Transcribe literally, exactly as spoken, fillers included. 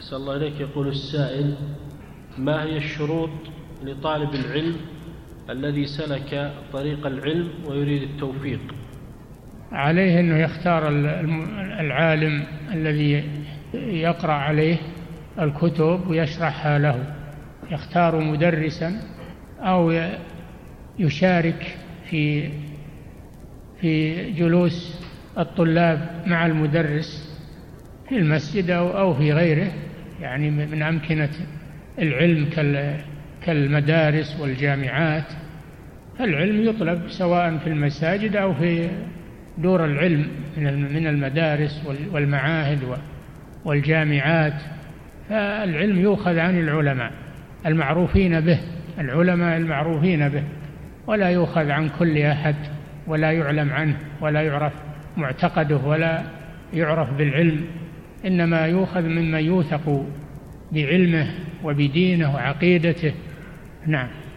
أحسن الله إليك. يقول السائل: ما هي الشروط لطالب العلم الذي سلك طريق العلم ويريد التوفيق؟ عليه أنه يختار العالم الذي يقرأ عليه الكتب ويشرحها له، يختار مدرسا أو يشارك في في جلوس الطلاب مع المدرس في المسجد أو في غيره، يعني من أمكنة العلم كالمدارس والجامعات. العلم يطلب سواء في المساجد أو في دور العلم من المدارس والمعاهد والجامعات. فالعلم يؤخذ عن العلماء المعروفين به، العلماء المعروفين به، ولا يؤخذ عن كل أحد، ولا يعلم عنه، ولا يعرف معتقده، ولا يعرف بالعلم، إنما يؤخذ ممن يوثق بعلمه وبدينه وعقيدته. نعم.